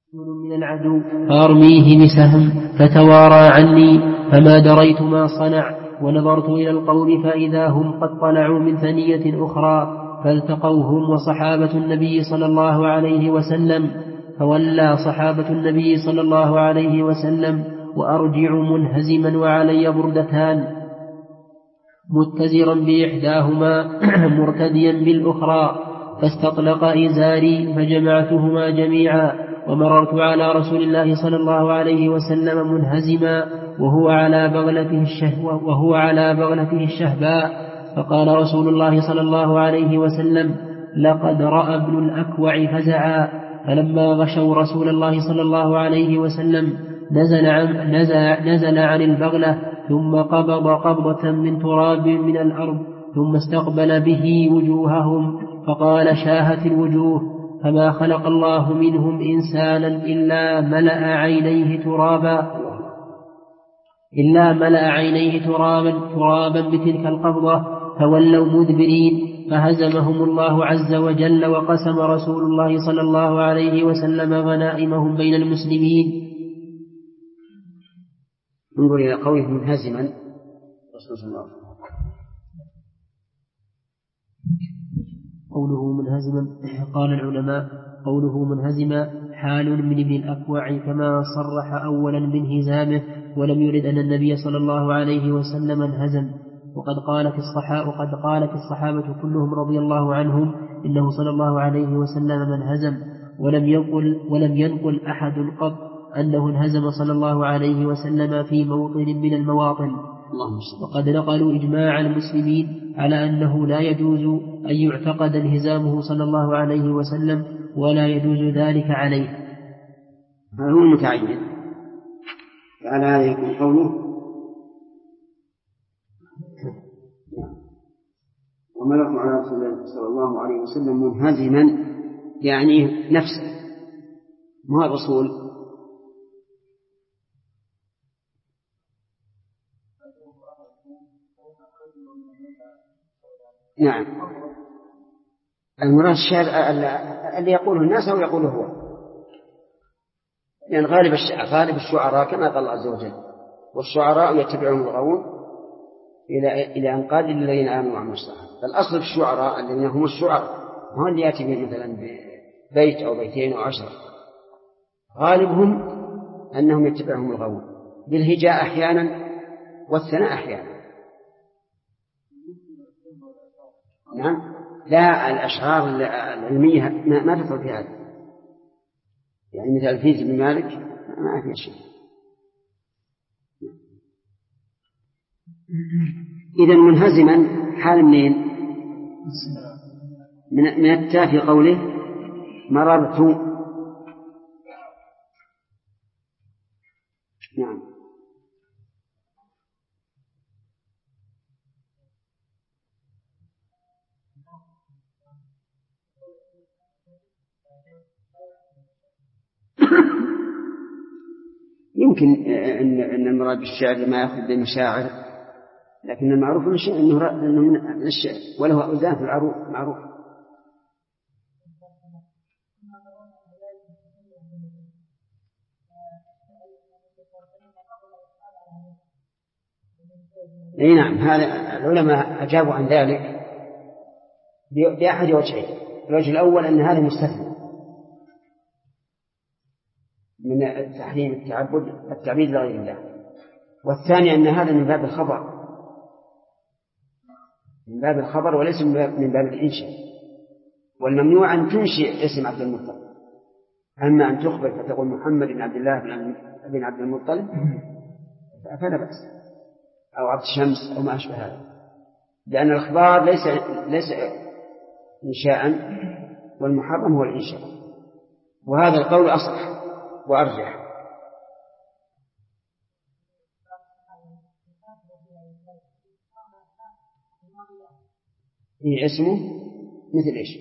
من العدو فأرميه بسهم فتوارى عني فما دريت ما صنع، ونظرت إلى القوم فإذا هم قد طلعوا من ثنية أخرى فالتقوهم وصحابة النبي صلى الله عليه وسلم، فولى صحابة النبي صلى الله عليه وسلم وأرجع منهزما وعلي بردتان متزرا بإحداهما مرتديا بالأخرى، فاستطلق إزاري فجمعتهما جميعا، ومررت على رسول الله صلى الله عليه وسلم منهزما وهو على بغلته الشهباء، فقال رسول الله صلى الله عليه وسلم: لقد رأى ابن الأكوع فزعا. فلما غشوا رسول الله صلى الله عليه وسلم نزل عن البغلة ثم قبض قبضة من تراب من الأرض ثم استقبل به وجوههم فقال: شاهت الوجوه، فما خلق الله منهم إنسانا إلا ملأ عينيه ترابا بتلك القبضة، فولوا مدبرين، فهزمهم الله عز وجل، وقسم رسول الله صلى الله عليه وسلم غنائمهم بين المسلمين. انظر إلى قوله منهزما رسول الله. قوله منهزما، قال العلماء: قوله منهزما حال من ابن الأكوع كما صرح أولا بانهزامه، ولم يرد أن النبي صلى الله عليه وسلم انهزم. وقد قالت الصحابة كلهم رضي الله عنهم إنه صلى الله عليه وسلم منهزم، ولم ينقل أحد قط أنه انهزم صلى الله عليه وسلم في موطن من المواطن. وقد نقلوا إجماع المسلمين على أنه لا يجوز أن يعتقد انهزامه صلى الله عليه وسلم، ولا يجوز ذلك عليه. هذا هو المتعين. فعلى هذا يكون قوله: وملك على رسول الله صلى الله عليه وسلم منهزما، يعني نفسه، ما الرسول. نعم، المراد الشعر اللي يقوله الناس أو يقوله هو، لأن غالب الشعراء كما قال الله عز وجل: والشعراء يتبعهم الغاوون إلى أن قال للذين آمنوا وعملوا الصالحات. فالأصل في الشعراء الذين هم الشعراء، ما هو اللي يأتي به مثلا ببيت أو بيتين أو 10. غالبهم أنهم يتبعهم الغاوون، بالهجاء أحيانا والثناء أحيانا. نعم، لا، الأشعار العلمية ما تدخل في هذا، يعني مثل الفيز بن مالك ما في شيء. إذا منهزما حال منين؟ من التاء في قوله مررت. نعم، يمكن أن المراد بالشعر ما يأخذ بالمشاعر، لكن المعروف أنه من الشعر، وله أوزان في العروض معروف. أي نعم، هذا العلماء أجابوا عن ذلك بأحد وجهين. الوجه الأول أن هذا مستثنى من تحريم التعبيد لغير الله، والثاني أن هذا من باب الخبر وليس من باب الإنشاء. والممنوع أن تنشئ اسم عبد المطلب، أما أن تخبر فتقول محمد بن عبد الله بن عبد المطلب فلا بأس، أو عبد الشمس أو ما أشبه هذا، لأن الإخبار ليس إنشاء، والمحرم هو الإنشاء. وهذا القول أصح وأرجح. إيه اسمه مثل إيش؟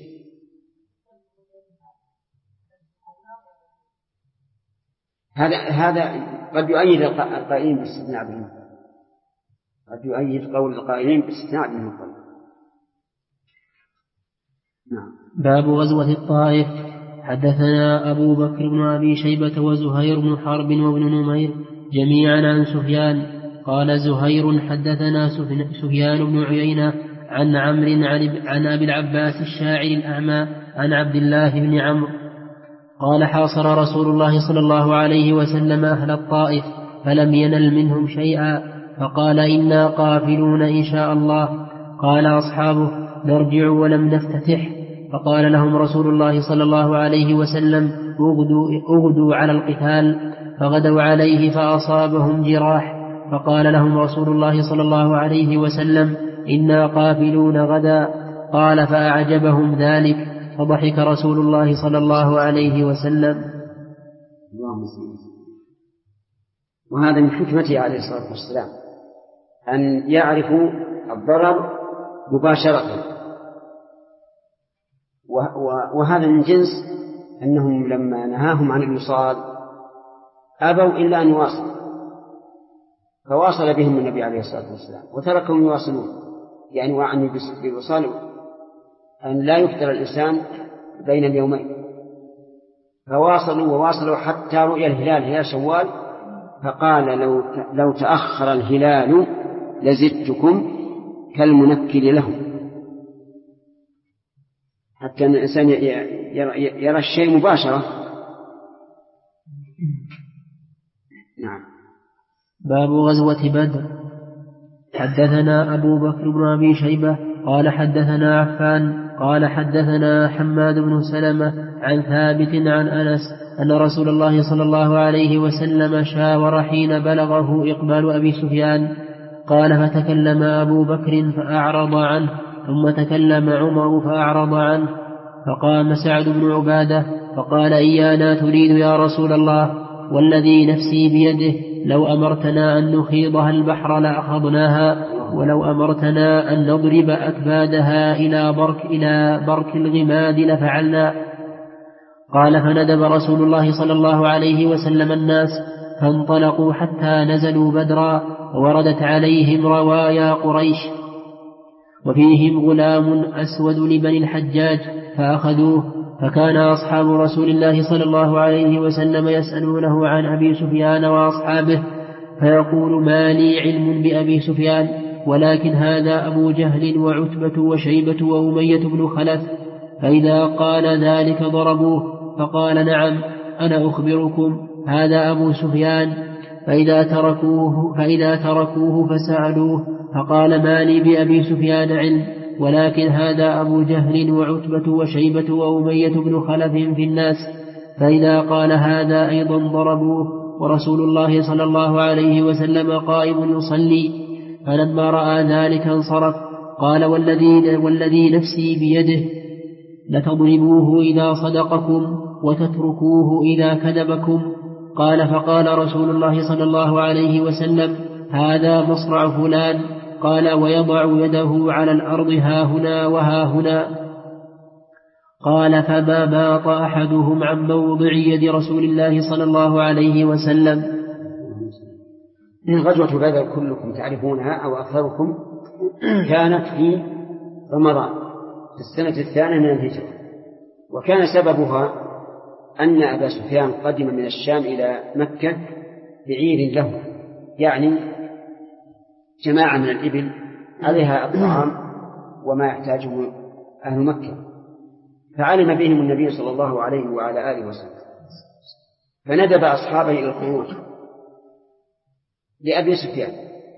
هذا قد يؤيد القائلين باستثناء ابن المطلب، قد يؤيد قول القائلين باستثناء ابن المطلب. نعم. باب غزوة الطائف. حدثنا أبو بكر بن أبي شيبة وزهير بن حرب وابن نمير جميعا عن سفيان قال زهير حدثنا سفيان بن عيينة عن عمرو عن أبي العباس الشاعر الأعمى عن عبد الله بن عمرو قال حاصر رسول الله صلى الله عليه وسلم أهل الطائف فلم ينل منهم شيئا فقال إنا قافلون إن شاء الله. قال أصحابه نرجع ولم نفتتح. فقال لهم رسول الله صلى الله عليه وسلم اغدوا على القتال. فغدوا عليه فأصابهم جراح. فقال لهم رسول الله صلى الله عليه وسلم إنا قافلون غدا. قال فأعجبهم ذلك فضحك رسول الله صلى الله عليه وسلم. وهذا من حكمته عليه الصلاة والسلام أن يعرفوا الضرر مباشرة، وهذا من جنس أنهم لما نهاهم عن الوصال أبوا إلا أن يواصلوا، فواصل بهم النبي عليه الصلاة والسلام وتركهم يواصلون، يعني وعني بالوصال أن لا يفتر الإنسان بين اليومين، فواصلوا حتى رؤيا الهلال هلال شوال، فقال لو تأخر الهلال لزدتكم كالمنكل له، حتى أن الإنسان يرى الشيء مباشرة. نعم. باب غزوة بدر. حدثنا أبو بكر بن أبي شيبة قال حدثنا عفان قال حدثنا حماد بن سلمة عن ثابت عن أنس أن رسول الله صلى الله عليه وسلم شاور حين بلغه إقبال أبي سفيان. قال فتكلم أبو بكر فأعرض عنه، ثم تكلم عمر فأعرض عنه، فقام سعد بن عبادة فقال إيانا تريد يا رسول الله؟ والذي نفسي بيده لو أمرتنا أن نخيضها البحر لأخذناها، ولو أمرتنا أن نضرب أكبادها إلى برك الغماد لفعلنا. قال فندب رسول الله صلى الله عليه وسلم الناس فانطلقوا حتى نزلوا بدرا، ووردت عليهم روايا قريش وفيهم غلام أسود لبني الحجاج فأخذوه. فكان أصحاب رسول الله صلى الله عليه وسلم يسألونه عن أبي سفيان وأصحابه، فيقول ما لي علم بأبي سفيان، ولكن هذا أبو جهل وعتبة وشيبة وأمية بن خلف. فإذا قال ذلك ضربوه. فقال نعم أنا أخبركم هذا أبو سفيان. فإذا تركوه فسألوه فقال ما لي بأبي سفيان علم، ولكن هذا أبو جهل وعتبة وشيبة وأمية بن خلف في الناس. فإذا قال هذا أيضا ضربوه، ورسول الله صلى الله عليه وسلم قائم يصلي. فلما رأى ذلك انصرف. قال والذي نفسي بيده لتضربوه إذا صدقكم وتتركوه إذا كذبكم. قال فقال رسول الله صلى الله عليه وسلم هذا مصرع فلان. قال ويضع يده على الأرض ها هنا وها هنا. قال فما باط أحدهم عن موضع يد رسول الله صلى الله عليه وسلم. من غزوة بدر كلكم تعرفونها أو أكثركم كانت في رمضان في السنة الثانية من الهجرة، وكان سببها أن أبا سفيان قدم من الشام إلى مكة بعير له، يعني جماعة من الإبل عليها الطعام وما يحتاجه أهل مكة، فعلم بهم النبي صلى الله عليه وعلى آله وسلم، فندب أصحابه إلى الخروج لأبي سفيان.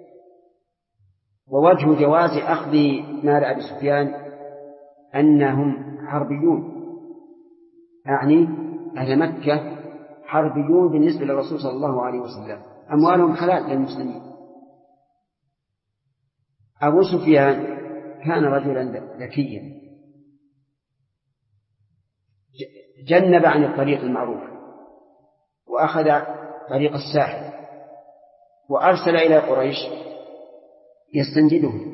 ووجه جواز أخذ مال أبي سفيان أنهم حربيون، يعني أهل مكة حربيون بالنسبة للرسول صلى الله عليه وسلم، أموالهم حلال للمسلمين. أبو سفيان كان رجلا ذكيا جنب عن الطريق المعروف وأخذ طريق الساحل، وأرسل إلى قريش يستنجدهم.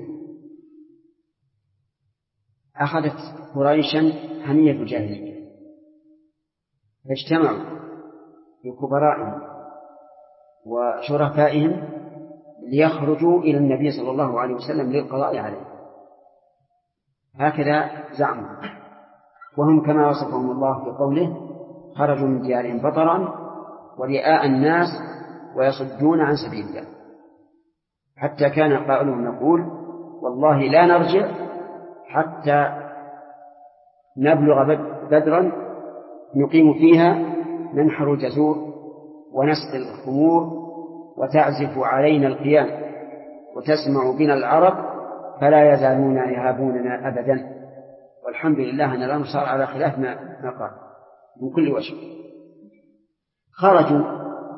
أخذت قريشا حمية الجاهلية، فاجتمعوا بكبرائهم وشرفائهم ليخرجوا إلى النبي صلى الله عليه وسلم للقضاء عليه، هكذا زعموا، وهم كما وصفهم الله في قوله خرجوا من ديارهم بطرا ورئاء الناس ويصدون عن سبيل الله، حتى كان قائلهم يقول والله لا نرجع حتى نبلغ بدرا نقيم فيها ننحر الجزور ونسقي الخمور وتعزف علينا القيام وتسمع بنا العرب فلا يزالون يهابوننا أبدا. والحمد لله أن الأمر صار على خلاف ما قال من كل وجه. خرجوا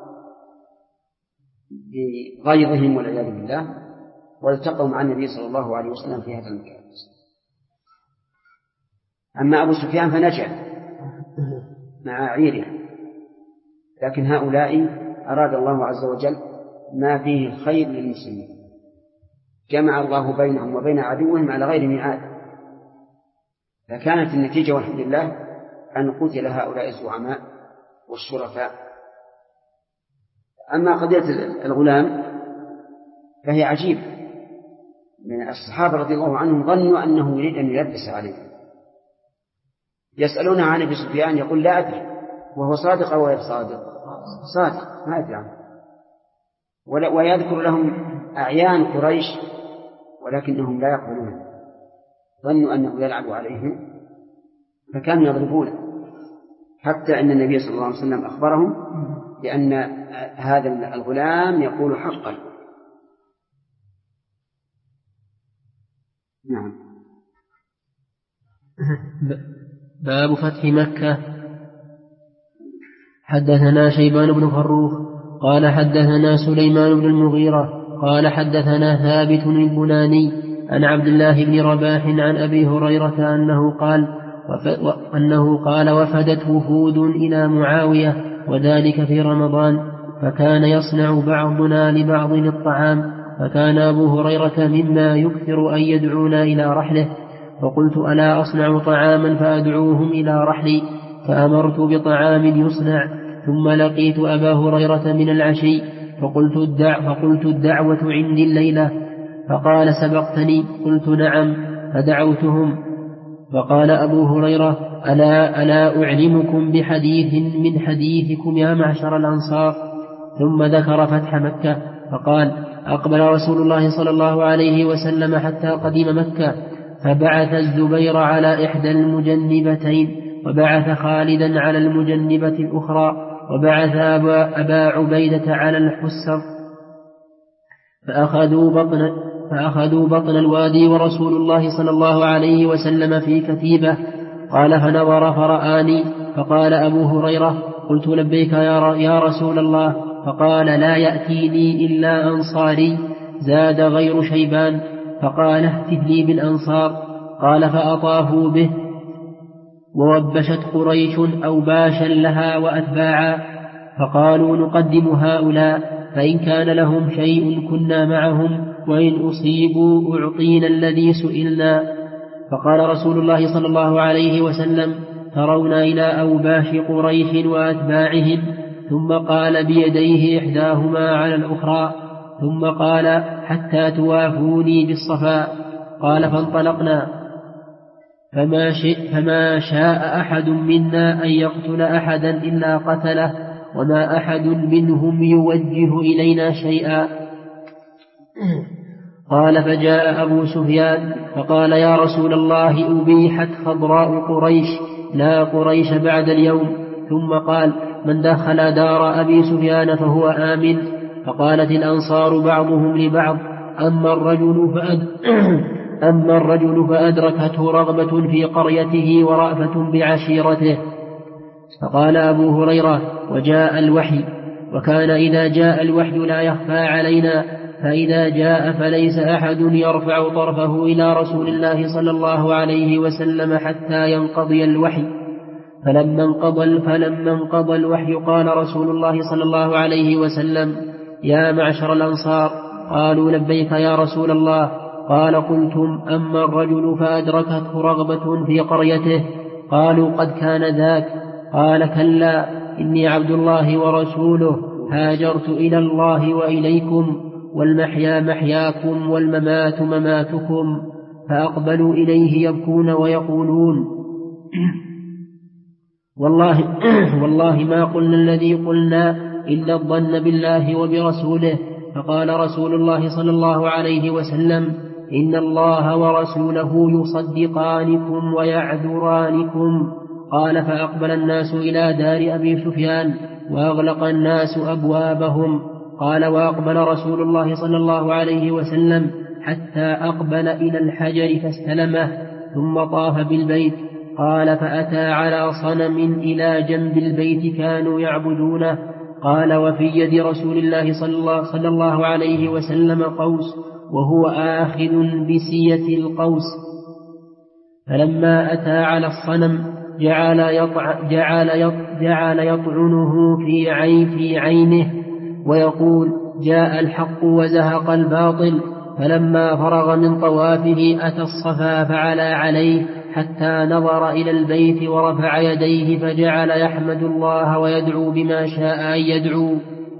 بغيظهم والعياذ بالله والتقوا مع النبي صلى الله عليه وسلم في هذا المكان. أما أبو سفيان فنجا مع عيره، لكن هؤلاء أراد الله عز وجل ما فيه الخير للمسلمين، جمع الله بينهم وبين عدوهم على غير ميعاد، فكانت النتيجة والحمد لله أن قتل هؤلاء الزعماء والشرفاء. أما قضية الغلام فهي عجيبة، من الصحابة رضي الله عنهم ظنوا أنه يريد أن يلبس عليه، يسألونه عن أبي سفيان يقول لا أدري، وهو صادق أو غير صادق؟ صادق ما أدري عنه. ويذكر لهم أعيان قريش ولكنهم لا يقبلون، ظنوا أنه يلعب عليهم فكانوا يضربونه، حتى أن النبي صلى الله عليه وسلم أخبرهم بأن هذا الغلام يقول حقا. نعم. باب فتح مكة. حدثنا شيبان بن فروخ قال حدثنا سليمان بن المغيرة قال حدثنا ثابت البناني عن عبد الله بن رباح عن أبي هريرة أنه قال وفدت وفود إلى معاوية وذلك في رمضان، فكان يصنع بعضنا لبعض الطعام، فكان أبو هريرة مما يكثر أن يدعونا إلى رحله، فقلت ألا أصنع طعاما فأدعوهم إلى رحلي، فأمرت بطعام يصنع، ثم لقيت أبا هريرة من العشي فقلت الدعوة عندي الليلة، فقال سبقتني؟ قلت نعم، فدعوتهم، فقال أبو هريرة ألا أعلمكم بحديث من حديثكم يا معشر الأنصار؟ ثم ذكر فتح مكة فقال أقبل رسول الله صلى الله عليه وسلم حتى قدم مكة، فبعث الزبير على إحدى المجنبتين، وبعث خالدا على المجنبة الأخرى، وبعث أبا عبيدة على الحسر، فأخذوا بطن الوادي ورسول الله صلى الله عليه وسلم في كتيبة. قال فنظر فرآني، فقال أبو هريرة قلت لبيك يا رسول الله، فقال لا يأتيني إلا أنصاري زاد غير شيبان، فقال اهتف لي بالأنصار. قال فأطافوا به، ووبشت قريش أوباشا لها وأتباعا، فقالوا نقدم هؤلاء، فإن كان لهم شيء كنا معهم، وإن أصيبوا أعطينا الذي سئلنا. فقال رسول الله صلى الله عليه وسلم ترون إلى أوباش قريش وأتباعهم، ثم قال بيديه إحداهما على الأخرى، ثم قال حتى توافوني بالصفاء. قال فانطلقنا، فما شاء أحد منا أن يقتل أحدا إلا قتله، وما أحد منهم يوجه إلينا شيئا. قال فجاء أبو سفيان فقال يا رسول الله أبيحت خضراء قريش لا قريش بعد اليوم. ثم قال من دخل دار أبي سفيان فهو آمن. فقالت الأنصار بعضهم لبعض أما الرجل فأدركته رغبة في قريته ورأفة بعشيرته. فقال أبو هريرة وجاء الوحي، وكان إذا جاء الوحي لا يخفى علينا، فإذا جاء فليس أحد يرفع طرفه إلى رسول الله صلى الله عليه وسلم حتى ينقضي الوحي. فلما انقضى الوحي قال رسول الله صلى الله عليه وسلم يا معشر الأنصار. قالوا لبيك يا رسول الله. قال قلتم أما الرجل فأدركته رغبة في قريته. قالوا قد كان ذاك. قال كلا إني عبد الله ورسوله هاجرت إلى الله وإليكم، والمحيا محياكم والممات مماتكم. فأقبلوا إليه يبكون والله ما قلنا الذي قلنا إلا الظن بالله وبرسوله. فقال رسول الله صلى الله عليه وسلم: إن الله ورسوله يصدقانكم ويعذرانكم. قال: فأقبل الناس إلى دار أبي سفيان وأغلق الناس أبوابهم. قال: وأقبل رسول الله صلى الله عليه وسلم حتى أقبل إلى الحجر فاستلمه ثم طاف بالبيت. قال: فأتى على صنم إلى جنب البيت كانوا يعبدونه. قال: وفي يد رسول الله صلى الله عليه وسلم قوس وهو آخذ بسية القوس. فلما أتى على الصنم جعل يطعنه في عينه ويقول: جاء الحق وزهق الباطل. فلما فرغ من طوافه أتى الصفا فعلى عليه حتى نظر إلى البيت ورفع يديه فجعل يحمد الله ويدعو بما شاء أن يدعو.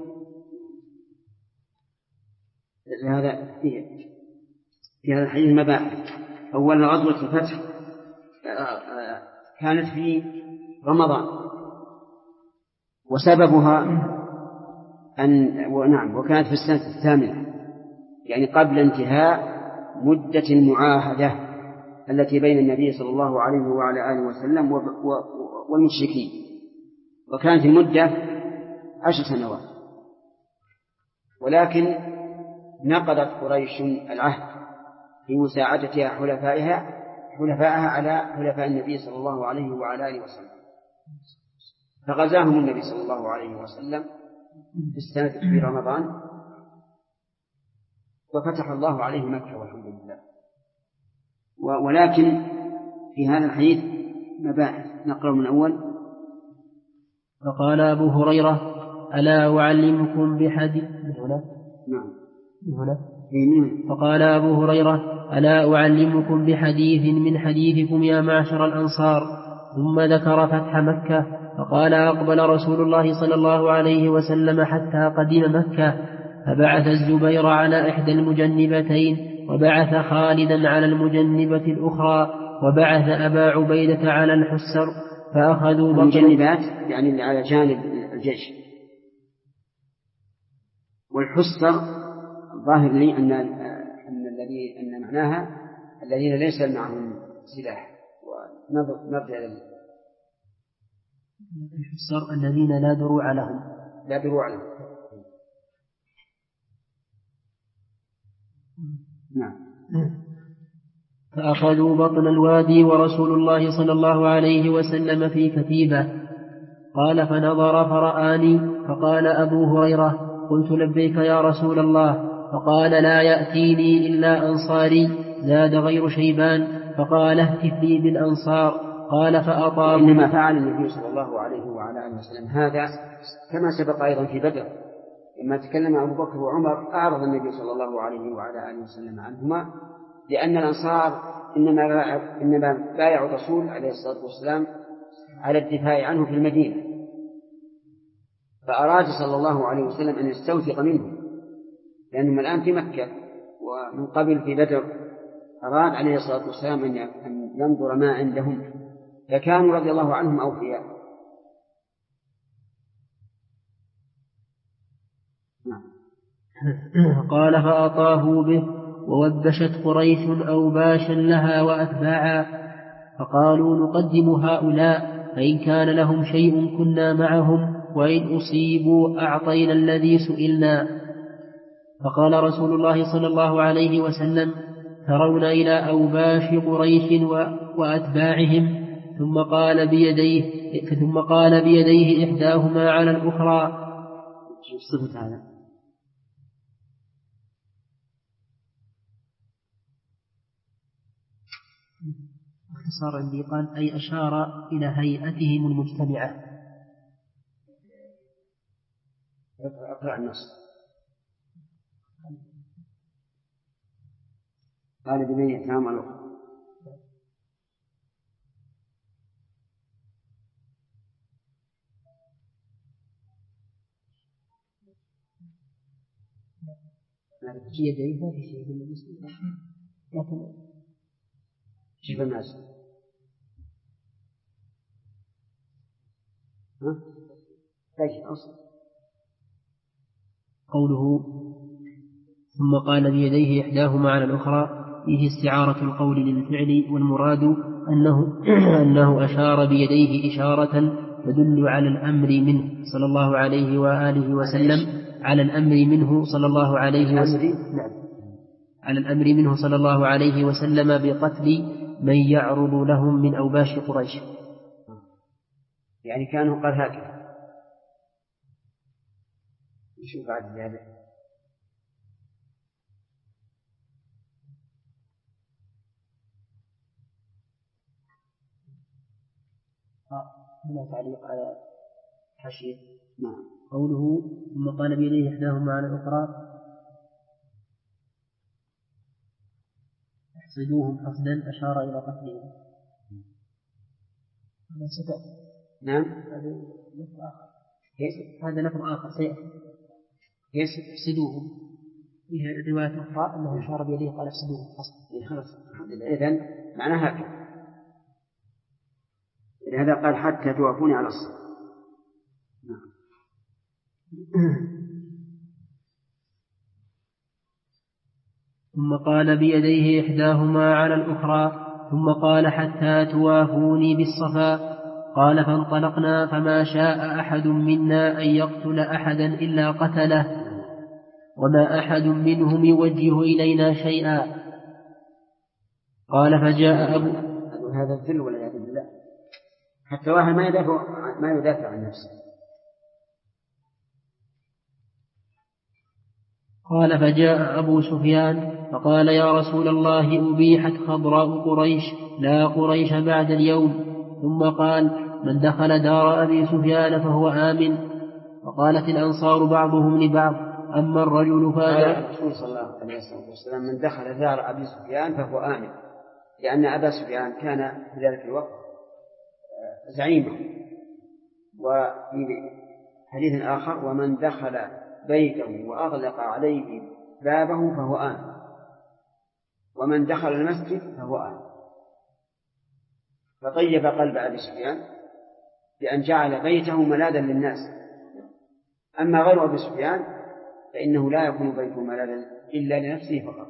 في هذا الحديث مباحث. أولا غزوة الفتح كانت في رمضان، وسببها وكانت في السنة الثامنة، يعني قبل انتهاء مدة المعاهدة التي بين النبي صلى الله عليه وعلى آله وسلم والمشركين، وكانت المدة 10 سنوات. ولكن نقضت قريش العهد في مساعدتها حلفائها على حلفاء النبي صلى الله عليه وعلى آله وسلم، فغزاهم النبي صلى الله عليه وسلم في السنة في رمضان، وفتح الله عليه مكة والحمد لله. ولكن في هذا الحديث مباحث، نقرأ من أول. فقال أبو هريرة: ألا أعلمكم بحديث فقال أبو هريرة: ألا أعلمكم بحديث من حديثكم يا معشر الأنصار؟ ثم ذكر فتح مكة. فقال: أقبل رسول الله صلى الله عليه وسلم حتى قدم مكة، فبعث الزبير على إحدى المجنبتين، وبعث خالدا على المجنبة الأخرى، وبعث أبا عبيدة على الحسر، فأخذوا المجنبات يعني اللي على جانب الجيش. والحسر ظاهر لي أن معناها الذين ليس معهم سلاح، ونرجع الحسر الذين لا دروع لهم. نعم. فأخذوا بطن الوادي ورسول الله صلى الله عليه وسلم في كتيبة. قال: فنظر فرآني، فقال أبو هريرة: قلت: لبيك يا رسول الله. فقال: لا يأتيني إلا أنصاري زاد غير شيبان. فقال: اهتف لي بالأنصار. قال: فأطاب. إنما فعل النبي صلى الله عليه وعلى آله وسلم هذا كما سبق أيضا في بدر، لما تكلم أبو بكر وعمر أعرض النبي صلى الله عليه وعلى آله وسلم عنهما، لأن الأنصار إنما بايعوا الرسول عليه الصلاة والسلام على الدفاع عنه في المدينة، فأراد صلى الله عليه وسلم أن يستوثق منهم، لأنهم الآن في مكة ومن قبل في بدر. أراد عليه الصلاة والسلام أن ينظر ما عندهم، فكانوا رضي الله عنهم أوفياء. قال: فأطافوا به، ووبشت قريش أوباشا لها وأتباعا، فقالوا: نقدم هؤلاء، فإن كان لهم شيء كنا معهم، وإن أصيبوا أعطينا الذي سئلنا. فقال رسول الله صلى الله عليه وسلم: ترون إلى أوباش قريش وأتباعهم؟ ثم قال بيديه إحداهما على الأخرى. صفة هذا اختصار عندي، قال: أي أشار إلى هيئتهم المجتمعة. أقرأ النص. قال: بمن يتهم الأخرى. يديه ما في شيء من المسلم، لكن شوف الناس قوله ثم قال بيديه إحداهما على الأخرى فيه استعارة القول للفعل، والمراد أنه أشار بيديه إشارة تدل على الأمر منه صلى الله عليه وآله وسلم على الأمر منه صلى الله عليه وسلم على الأمر منه صلى الله عليه وسلم بقتل من يعرض لهم من أوباش قريش. يعني كانوا قال هكذا. نشوف بعد ذلك. هنا تعليق على حاشية. نعم. قوله ثم قال بيديه إحداهما على الأخرى احصدوهم حصدا أشار إلى قتلهم. هذا ستة. نعم. هذا لفظ آخر. هذا لفظ آخر سيأتي. احصدوهم. فيها رواية أخرى أنه أشار بيديه قال احصدوهم حصدا. خلاص. إذن معناها هكذا. لهذا قال حتى توافوني على الصلاة. نعم. ثم قال بيديه إحداهما على الأخرى ثم قال حتى توافوني بالصفا. قال فانطلقنا فما شاء أحد منا أن يقتل أحدا إلا قتله وما أحد منهم يوجه إلينا شيئا. قال فجاء أبو هذا الذل والعياذ بالله. حتى واحد ما يدافع عن نفسه. قال فجاء أبو سفيان فقال يا رسول الله أبيحت خضراء قريش لا قريش بعد اليوم. ثم قال من دخل دار أبي سفيان فهو آمن. وقالت الأنصار بعضهم لبعض أما الرجل قال الرسول صلى الله عليه وسلم من دخل دار أبي سفيان فهو آمن، لأن أبا سفيان كان في ذلك الوقت زعيمه. وفي حديث آخر ومن دخل بيته وأغلق عليه بابه فهو آمن، ومن دخل المسجد فهو آمن. فطيب قلب أبي سفيان بأن جعل بيته ملاذا للناس. أما غير أبي سفيان فإنه لا يكون بيته ملاذا إلا لنفسه فقط.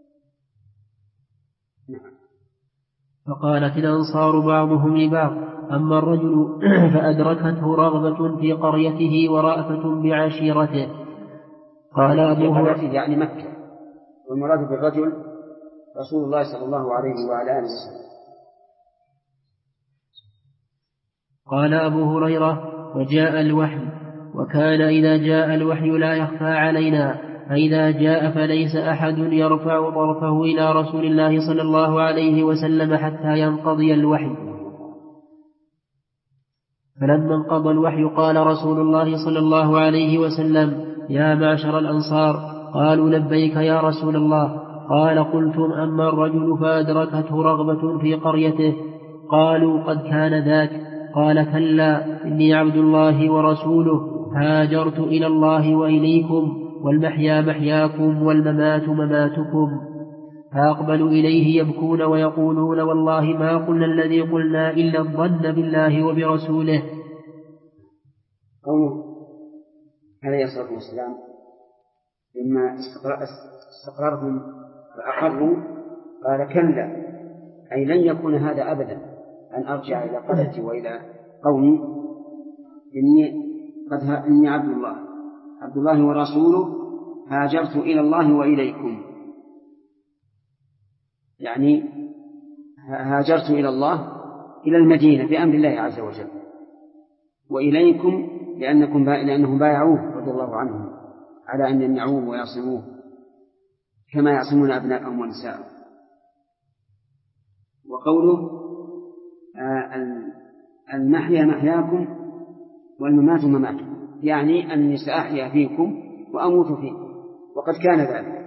فقالت الأنصار بعضهم لبعض أما الرجل فأدركته رغبة في قريته ورأفة بعشيرته. قال أبو هريرة يعني مكة، والمراد بالرجل رسول الله صلى الله عليه وعلى آله وسلم. قال أبو هريرة وجاء الوحي وكان إذا جاء الوحي لا يخفى علينا فإذا جاء فليس أحد يرفع طرفه إلى رسول الله صلى الله عليه وسلم حتى ينقضي الوحي. فلما انقضى الوحي قال رسول الله صلى الله عليه وسلم يا معشر الأنصار قالوا لبيك يا رسول الله. قال قلتم أما الرجل فأدركته رغبة في قريته قالوا قد كان ذاك. قال كلا إني عبد الله ورسوله هاجرت إلى الله وإليكم والمحيا محياكم والممات مماتكم. فأقبلوا إليه يبكون ويقولون والله ما قلنا الذي قلنا إلا الظن بالله وبرسوله. قوله عليه الصلاة والسلام لما استقررهم فأقروا قال كلا أي لن يكون هذا أبدا أن أرجع إلى قريتي وإلى قومي إني عبد الله ورسوله هاجرت إلى الله وإليكم. يعني هاجرت إلى الله إلى المدينة بأمر الله عز وجل، وإليكم لأنهم بايعوه رضي الله عنهم على أن يمنعوه ويعصموه كما يعصمون أبناءهم ونساءهم. وقوله المحيا محياكم والممات مماتكم يعني أني سأحيا فيكم وأموت فيكم، وقد كان ذلك.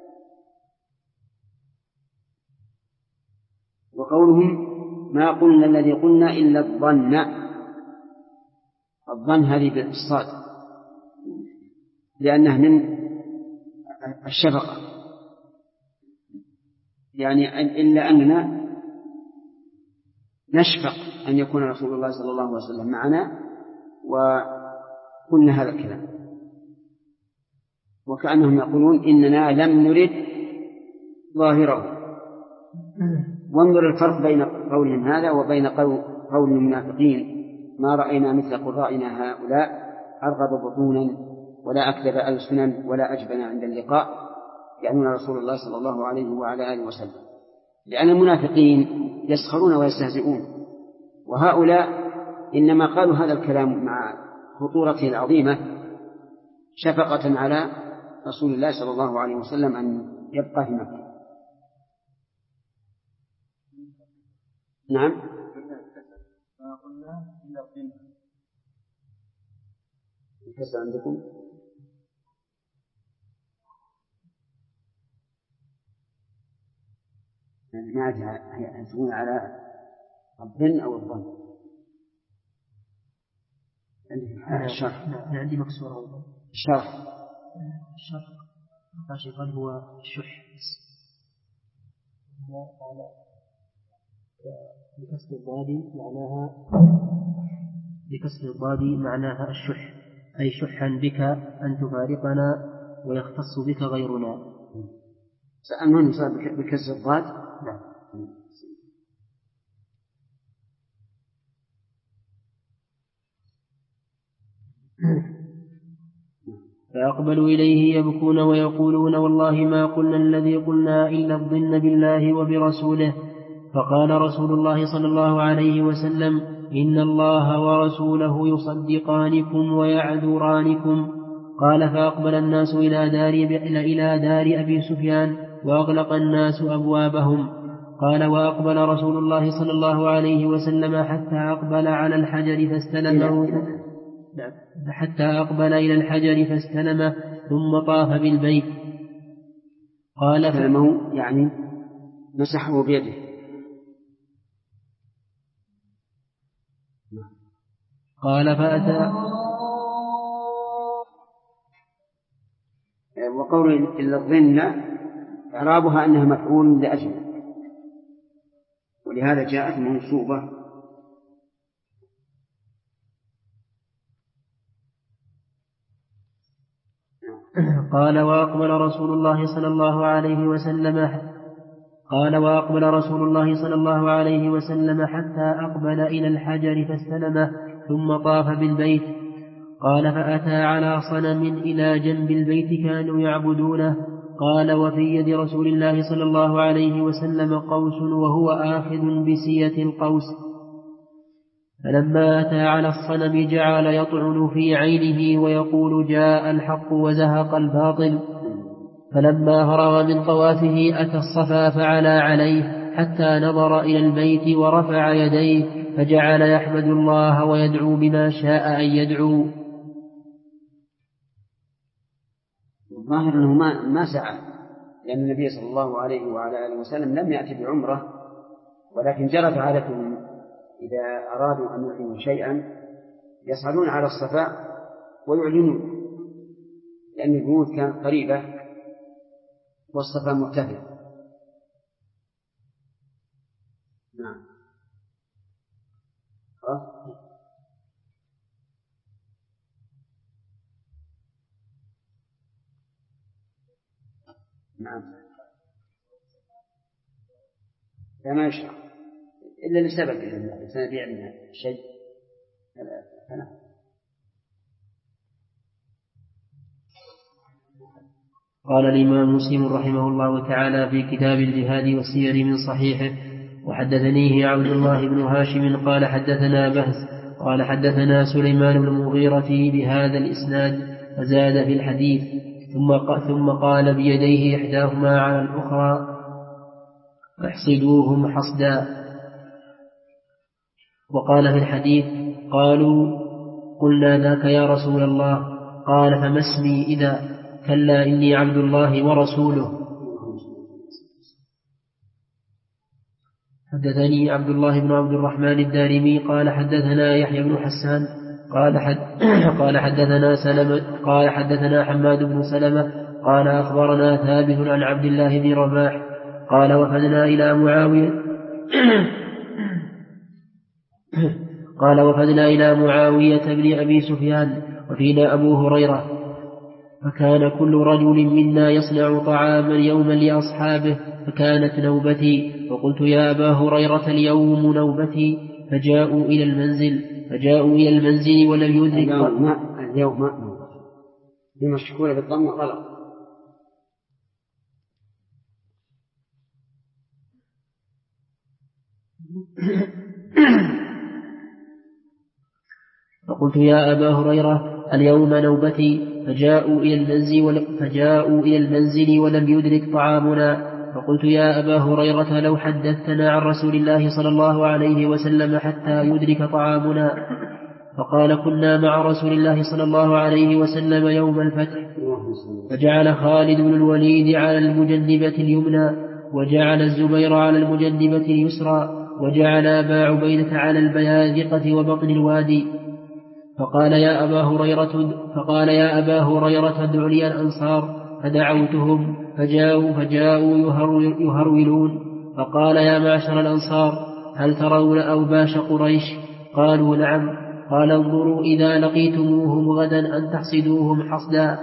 وقولهم ما قلنا الذي قلنا إلا الظن هذه بالصاد لأنه من الشفقة، يعني إلا أننا نشفق أن يكون رسول الله صلى الله عليه وسلم معنا وقلنا هذا الكلام، وكأنهم يقولون إننا لم نرد ظاهره. وانظر الفرق بين قولهم هذا وبين قول المنافقين: ما رأينا مثل قرائنا هؤلاء أرغب بطونا ولا أكذب ألسنا ولا أجبن عند اللقاء، يعنون رسول الله صلى الله عليه وعلى آله وسلم. لأن المنافقين يسخرون ويستهزئون، وهؤلاء إنما قالوا هذا الكلام مع خطورته العظيمة شفقة على رسول الله صلى الله عليه وسلم أن يبقى في مكة. نعم. الكسر عندكم يعني ما يعتمون على الظن أو الظن. الشرح عندي مكسورة أيضا. الشرح قال هو الشح بكسر الضاد معناها الشح، أي شحا بك أن تفارقنا ويختص بك غيرنا. سألمن صار بكسر الضاد؟ نعم. فأقبلوا إليه يبكون ويقولون: والله ما قلنا الذي قلنا إلا الظن بالله وبرسوله. فقال رسول الله صلى الله عليه وسلم: إن الله ورسوله يصدقانكم ويعذرانكم. قال: فأقبل الناس إلى دار أبي سفيان وأغلق الناس أبوابهم. قال: وأقبل رسول الله صلى الله عليه وسلم حتى أقبل على الحجر فاستلمه حتى أقبل إلى الحجر فاستلمه ثم طاف بالبيت. قال: استلمه يعني مسحه بيده. قال: فأتى. وقول إلا الظن إعرابها أنها مفعول لأجله، ولهذا جاءت منصوبة. قال: وأقبل رسول الله صلى الله عليه وسلم حتى أقبل إلى الحجر فاستلمه ثم طاف بالبيت. قال: فأتى على صنم إلى جنب البيت كانوا يعبدونه. قال: وفي يد رسول الله صلى الله عليه وسلم قوس وهو آخذ بسية القوس. فلما أتى على الصنم جعل يطعن في عينه ويقول: جاء الحق وزهق الباطل. فلما فرغ من طوافه أتى الصفا فعلى عليه حتى نظر إلى البيت ورفع يديه فجعل يحمد الله ويدعو بما شاء أن يدعو. الظاهر أنه ما سعى، لأن النبي صلى الله عليه وعلى آله وسلم لم يأتي بعمرة، ولكن جرت عادتهم إذا أرادوا أن يعلنوا شيئا يصعدون على الصفا ويعلنون، لأن البيوت كانت قريبة والصفا مرتفع. نعم. نعم. لا ما يشرع إلا لسبب، إذا الإنسان بيعمل شيء فلا. قال الإمام مسلم رحمه الله تعالى في كتاب الجهاد والسير من صحيحه: وحدثنيه عبد الله بن هاشم قال حدثنا بهز قال حدثنا سليمان بن المغيرة بهذا الإسناد فزاد في الحديث ثم قال بيديه إحداهما على الأخرى: احصدوهم حصدا. وقال في الحديث: قالوا: قلنا ذاك يا رسول الله. قال: فما اسمي إذا؟ كلا إني عبد الله ورسوله. حدثني عبد الله بن عبد الرحمن الدارمي قال حدثنا يحيى بن حسان قال حدثنا حماد بن سلمة قال أخبرنا ثابت عن عبد الله بن رباح قال: وفدنا إلى معاوية قال وفدنا إلى معاوية بن أبي سفيان وفينا أبو هريرة، فكان كل رجل منا يصنع طعاما يوما لأصحابه، فكانت نوبتي، فقلت يا أبا هريرة اليوم نوبتي، فجاءوا إلى المنزل ولم يدرك اليوم بمشكولة بالضم غلط. فقلت يا أبا هريرة اليوم نوبتي، فجاءوا إلى المنزل ولم يدرك طعامنا، فقلت يا أبا هريرة لو حدثتنا عن رسول الله صلى الله عليه وسلم حتى يدرك طعامنا. فقال كنا مع رسول الله صلى الله عليه وسلم يوم الفتح، فجعل خالد بن الوليد على المجنبة اليمنى، وجعل الزبير على المجنبة اليسرى، وجعل أبا عبيدة على البيادقة وبطن الوادي. فقال يا أبا هريرة ادع لي الأنصار، فدعوتهم فجاءوا يهرولون. فقال يا معشر الأنصار هل ترون أوباش قريش؟ قالوا نعم. قال انظروا إذا لقيتموهم غدا أن تحصدوهم حصدا.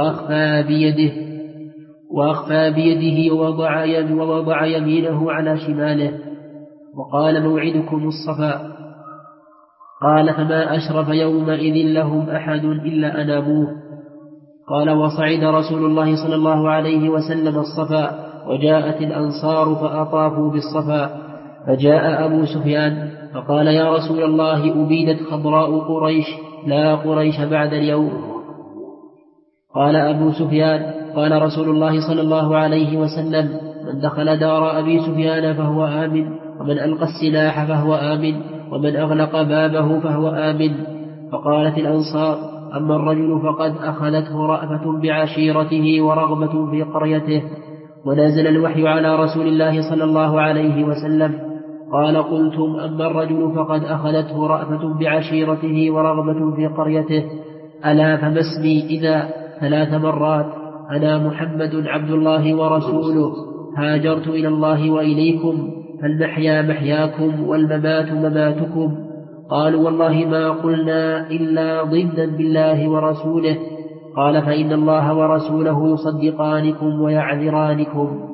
وأخفى بيده ووضع يمينه على شماله، وقال موعدكم الصفا. قال فما أشرف يومئذ لهم أحد إلا أنابوه. قال وصعد رسول الله صلى الله عليه وسلم الصفا، وجاءت الأنصار فأطافوا بالصفا، فجاء أبو سفيان فقال يا رسول الله أبيدت خضراء قريش، لا قريش بعد اليوم. قال أبو سفيان قال رسول الله صلى الله عليه وسلم من دخل دار أبي سفيان فهو آمن، ومن ألقى السلاح فهو آمن، ومن أغلق بابه فهو آمن. فقالت الأنصار أما الرجل فقد أخذته رأفة بعشيرته ورغبة في قريته. ونزل الوحي على رسول الله صلى الله عليه وسلم. قال قلتم أما الرجل فقد أخذته رأفة بعشيرته ورغبة في قريته، ألا فما اسمي إذا 3 مرات أنا محمد عبد الله ورسوله، هاجرت إلى الله وإليكم، فالمحيا محياكم والممات مماتكم. قالوا والله ما قلنا إلا ضدا بالله ورسوله. قال فإن الله ورسوله يصدقانكم ويعذرانكم.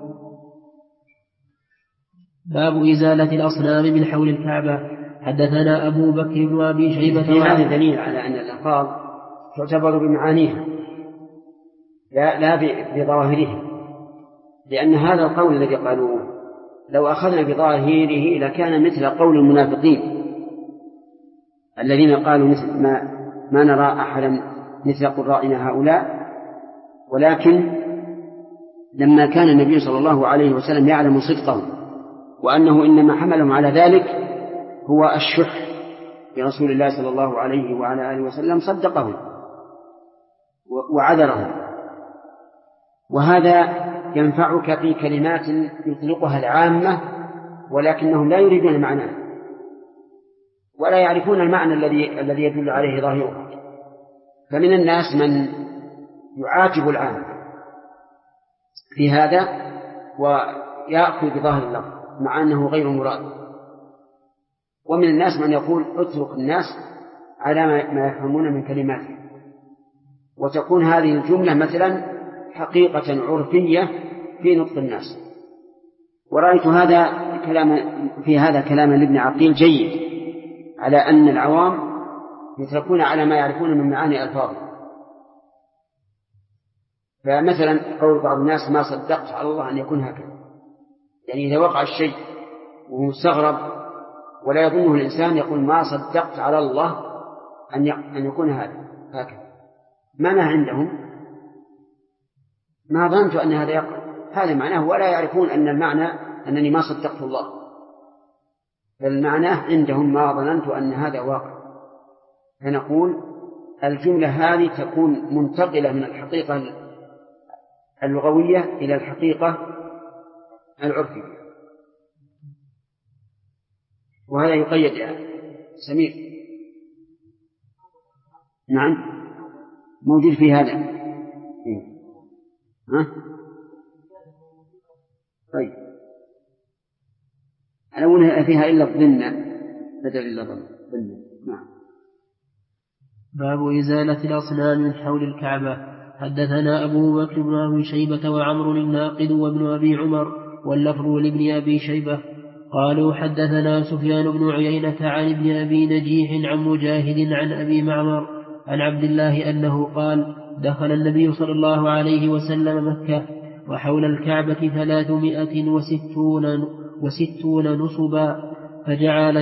باب إزالة الأصنام من حول الكعبة. حدثنا أبو بكر بن أبي شيبة. في هذا دليل على أن الألفاظ تعتبر بمعانيها لا بظاهره، لأن هذا القول الذي قالوه لو أخذنا بظاهره لكان مثل قول المنافقين الذين قالوا مثل ما نرى أحدا مثل قرائنا هؤلاء. ولكن لما كان النبي صلى الله عليه وسلم يعلم صدقه وأنه إنما حملهم على ذلك هو الشح برسول الله صلى الله عليه وعلى آله وسلم، صدقهم وعذرهم. وهذا ينفعك في كلمات يطلقها العامة ولكنهم لا يريدون معناه ولا يعرفون المعنى الذي يدل عليه ظاهره. فمن الناس من يعاتب العام في هذا ويأخذ بظاهر اللفظ مع أنه غير مراد، ومن الناس من يقول اترك الناس على ما يفهمون من كلماته، وتكون هذه الجملة مثلا حقيقة عرفية في نطق الناس. ورأيت في هذا كلام لابن عقيل جيد على أن العوام يتركون على ما يعرفون من معاني ألفاظه. فمثلا قول بعض الناس ما صدقت على الله أن يكون هكذا، يعني إذا وقع الشيء وهو مستغرب ولا يظنه الإنسان يقول ما صدقت على الله أن يكون هكذا، معناه عندهم ما ظننت أن هذا يقع، هذا معناه، ولا يعرفون أن المعنى أنني ما صدقت الله، فالمعنى عندهم ما ظننت أن هذا واقع. فنقول الجملة هذه تكون منتقلة من الحقيقة اللغوية إلى الحقيقة العرفية، وهذا يقيد يا سمير. نعم موجود في هذا. ها؟ طيب أنا أقول فيها إلا الظن بدل إلا ظن. نعم. باب إزالة الأصنام من حول الكعبة. حدثنا أبو بكر بن أبي شيبة وعمر الناقد وابن أبي عمر واللفظ لابن أبي شيبة قالوا حدثنا سفيان بن عيينة عن ابن أبي نجيح عن مجاهد عن أبي معمر عن عبد الله أنه قال دخل النبي صلى الله عليه وسلم مكة وحول الكعبة 360 نصبا فجعل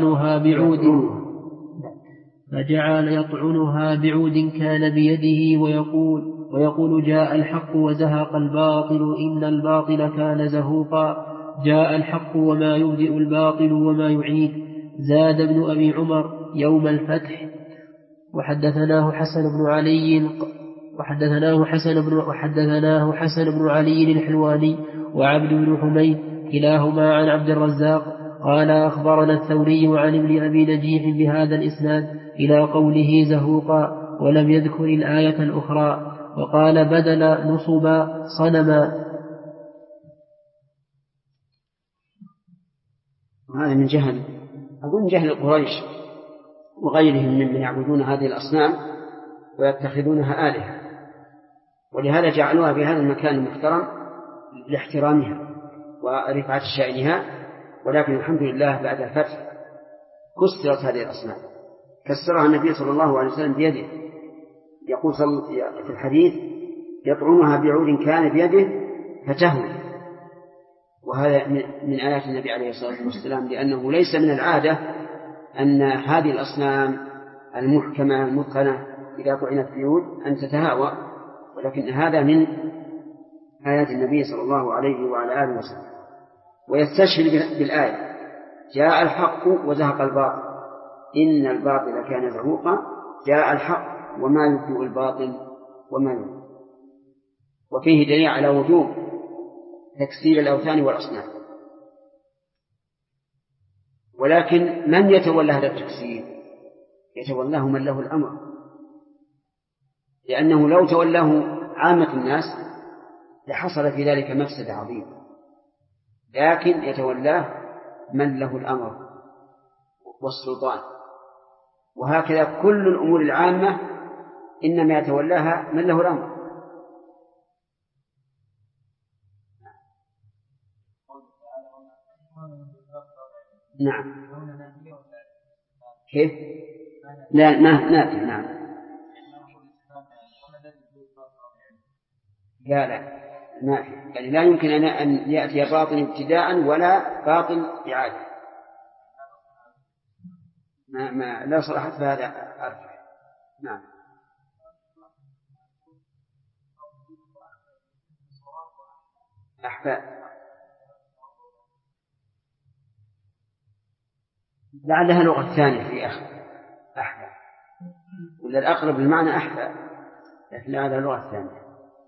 يطعنها بعود كان بيده ويقول جاء الحق وزهق الباطل إن الباطل كان زهوقا جاء الحق وما يبدئ الباطل وما يعيد. زاد ابن أبي عمر يوم الفتح. وحدثناه حسن بن علي الحلواني وعبد بن حميد كلاهما عن عبد الرزاق قال أخبرنا الثوري عن ابن أبي نجيح بهذا الإسناد إلى قوله زهوقا ولم يذكر الآية الأخرى وقال بدل نصبا صنما. هذا من جهل أظن جهل قريش وغيرهم ممن يعبدون هذه الأصنام ويتخذونها آلهة، ولهذا جعلوها في هذا المكان المحترم لاحترامها ورفعة شأنها. ولكن الحمد لله بعد الفتح كسرت هذه الأصنام، كسرها النبي صلى الله عليه وسلم بيده، يقول في الحديث يطعنها بعود كان بيده فتهوي، وهذا من آيات النبي عليه الصلاة والسلام، لأنه ليس من العادة أن هذه الأصنام المحكمة المتقنة إذا طعنت بعود أن تتهاوى، ولكن هذا من آيات النبي صلى الله عليه وعلى آله وسلم. ويستشهد بالآية جاء الحق وزهق الباطل إن الباطل كان زهوقا جاء الحق وما يبدئ الباطل وما يبدئ. وفيه دليل على وجوب تكسير الأوثان والأصنام، ولكن من يتولى هذا التكسير؟ يتولاه من له الأمر، لأنه لو تولاه عامة الناس لحصل في ذلك مفسدة عظيمة، لكن يتولاه من له الأمر والسلطان. وهكذا كل الأمور العامة إنما يتولاها من له الأمر. نعم. كيف؟ لا نافع. نعم. لا نافع، يعني لا يمكن أن يأتي باطل ابتداء ولا باطل إعادة. لا صراحة فهذا أرجح. نعم. أحفاد لعلها لغة ثانية في أحفاد، ولا الأقرب المعنى أحفاد، لكن لعلها لغة ثانية.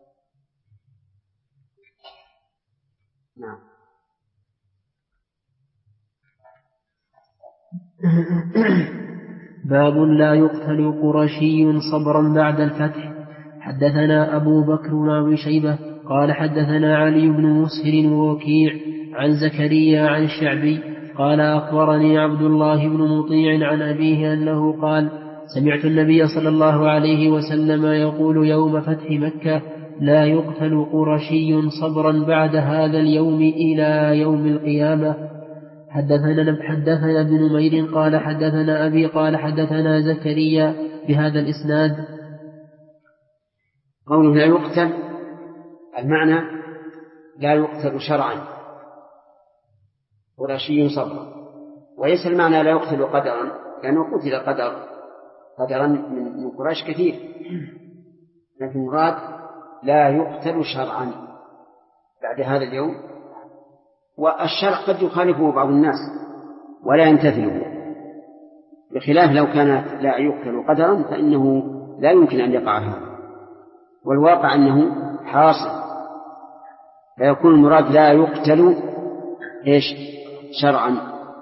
نعم. باب لا يقتل قرشي صبرا بعد الفتح. حدثنا أبو بكر بن أبي شيبة قال حدثنا علي بن مسهر ووكيع عن زكريا عن الشعبي قال أخبرني عبد الله بن مطيع عن أبيه أنه قال سمعت النبي صلى الله عليه وسلم يقول يوم فتح مكة لا يقتل قرشي صبرا بعد هذا اليوم إلى يوم القيامة. حدثنا ابن نمير قال حدثنا أبي قال حدثنا زكريا بهذا الإسناد. قوله لا يقتل المعنى لا يقتل شرعا قرشي صبرا، وليس المعنى لا يقتل قدرا، لأنه قتل قدرا من قريش كثير، لكن مراد لا يقتل شرعا بعد هذا اليوم. والشرع قد يخالفه بعض الناس ولا يمتثله، بخلاف لو كان لا يقتل قدرا فإنه لا يمكن أن يقع هذا، والواقع أنه حاصل، فيكون المراد لا يقتل شرعا.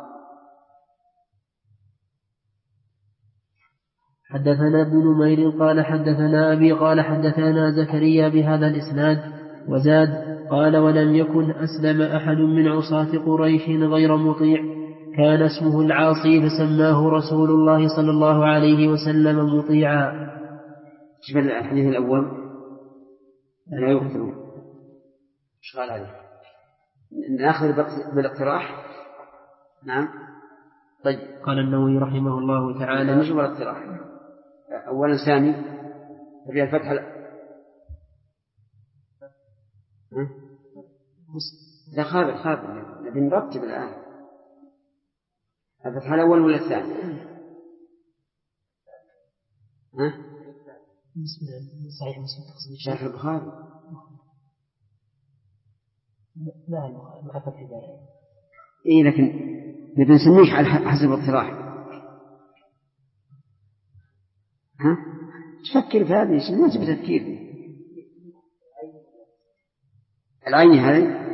حدثنا ابن نمير قال حدثنا أبي قال حدثنا زكريا بهذا الإسناد وزاد قال ولم يكن أسلم أحد من عصاة قريش غير مطيع كان اسمه العاصي فسماه رسول الله صلى الله عليه وسلم مطيعا. شوف الحديث الأول لا يقتلون ايش قال عليه؟ ناخذ بالاقتراح. نعم. طيب. قال النووي رحمه الله تعالى نجيب الاقتراح أولا. سامي تبي الفتح لا خابر نبي نرتب الآن. الفتح الأول ولا الثاني؟ صحيح مسلم تقصد شرح البخاري. لا البخاري مع فتح الباري. إيه لكن نبي نسميك على حسب الاقتراح. تفكر في هذه الشيء ما تبي تفكير. العين هذه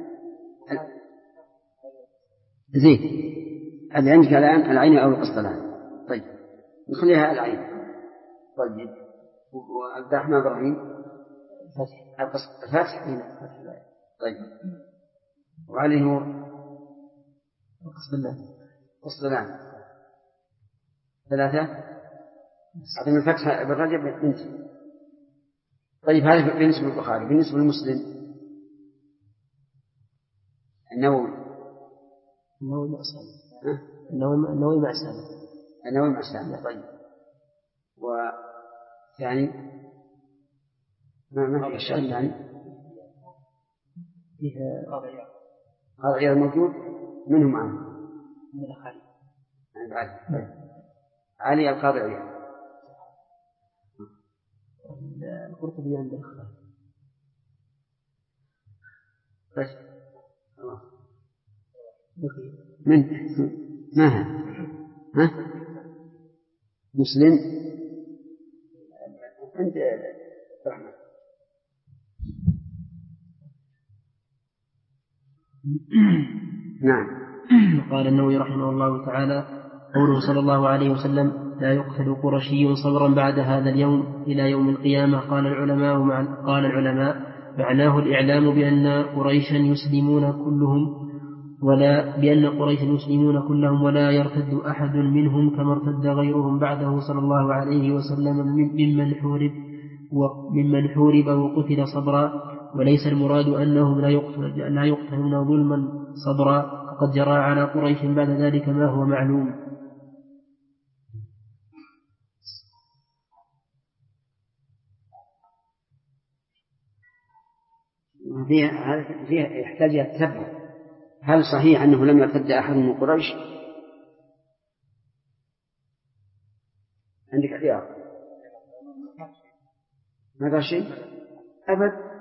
زين هذه عندك الآن العين أو القسطلاني. طيب نخليها العين. طيب وعبد الرحمن إبراهيم الفتح. طيب وعلي نور القسطلاني. ثلاثة أعطينا الفتح بالرجب بنت. طيب هذا بالنسبة للبخاري. بالنسبة للمسلم النووي مع سالم. النووي مع سالم. طيب وثاني ما في الشيء الثاني فيها هذا غير موجود. منه معه من الأخالي علي القاضي عياض. القرطبي عند الأخالي. بس من ما ها مسلم عند رحمة. نعم. قال النووي رحمه الله تعالى قوله صلى الله عليه وسلم لا يقتل قرشي صبرا بعد هذا اليوم إلى يوم القيامة. قال العلماء معناه الإعلام بأن قريشا يسلمون كلهم ولا يرتد أحد منهم كما ارتد غيرهم بعده صلى الله عليه وسلم ممن حورب وقتل صبرا. وليس المراد أنهم لا يقتلون ظلما صبرا فقد جرى على قريش بعد ذلك ما هو معلوم. فيها يحتاج التبع. هل صحيح أنه لم يرتد أحد من قريش؟ عندك اختيار. ما قال شيء أبد.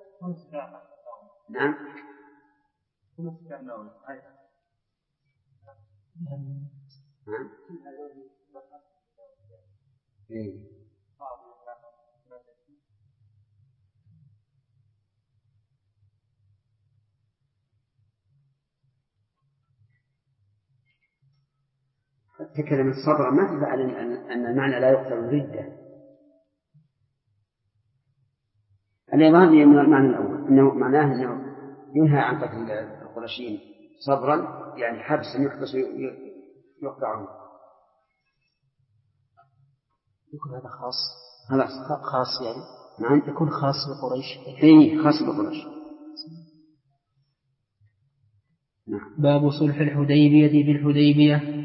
نعم. كلمة صبر ما تفعل أن المعنى لا يقتل ردة. الإظهار من المعنى الأول أنه معناه أنه ينهى عن قتل القرشيين صبرا يعني حبس يحبس يقطعون. يكون هذا خاص. هذا خاص يعني. نعم. يكون خاص بقريش. إيه خاص بقريش. نعم. باب صلح الحديبية بالحديبية.